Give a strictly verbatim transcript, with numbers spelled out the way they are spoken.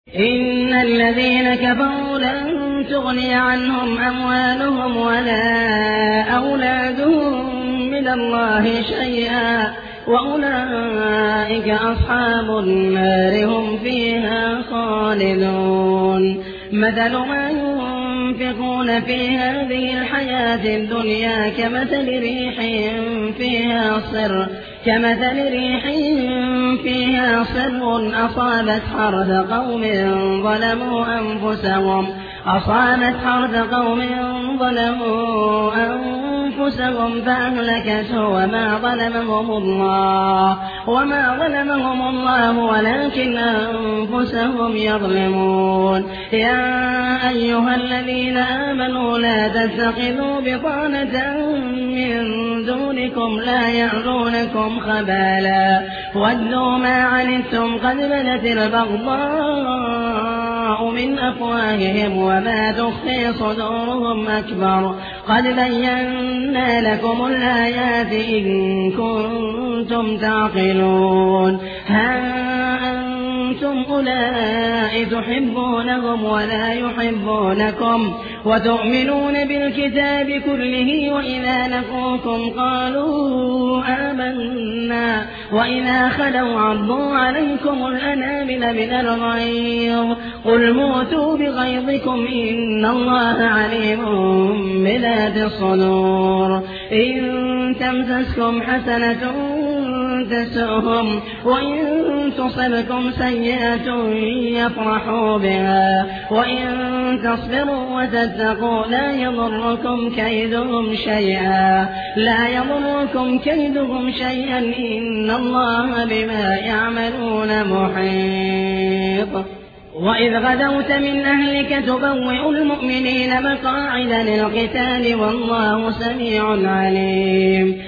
إن الذين كفروا لن تغني عنهم أموالهم ولا أولادهم من الله شيئا وأولئك أصحاب النار هم فيها خالدون مثل ما ينفقون في هذه الحياة الدنيا كمثل ريح فيها صر كمثل ريح فيها صر أصابت حرث قوم ظلموا أنفسهم أصابت حرث قوم ظلموا أنفسهم فأهلكته وما ظلمهم الله وما ظلمهم الله ولكن أنفسهم يظلمون يا أيها الذين آمنوا لا تتخذوا بطانة من دونكم لا يعلونكم خبالا ودوا ما عنتم قد بدت البغضاء من أفواههم وما تخفي صدورهم أكبر قد بينا لكم الآيات إن كنتم تعقلون ها أنتم أولئك تحبونهم ولا يحبونكم وتؤمنون بالكتاب كله وإذا لقوكم قالوا آمنا وإذا خلوا عضوا عليكم الأنامل من الغيظ قل موتوا بغيظكم إن الله عليم بذات الصدور إن تمسسكم حسنة تسؤهم وإن تصبكم سيئة يفرحوا بها وإن تصبروا وتتقوا لا يضركم كيدهم شيئا لا يضركم كيدهم شيئا إن الله بما يعملون محيط وإذ غدوت من أهلك تبوئ المؤمنين مقاعد للقتال والله سميع عليم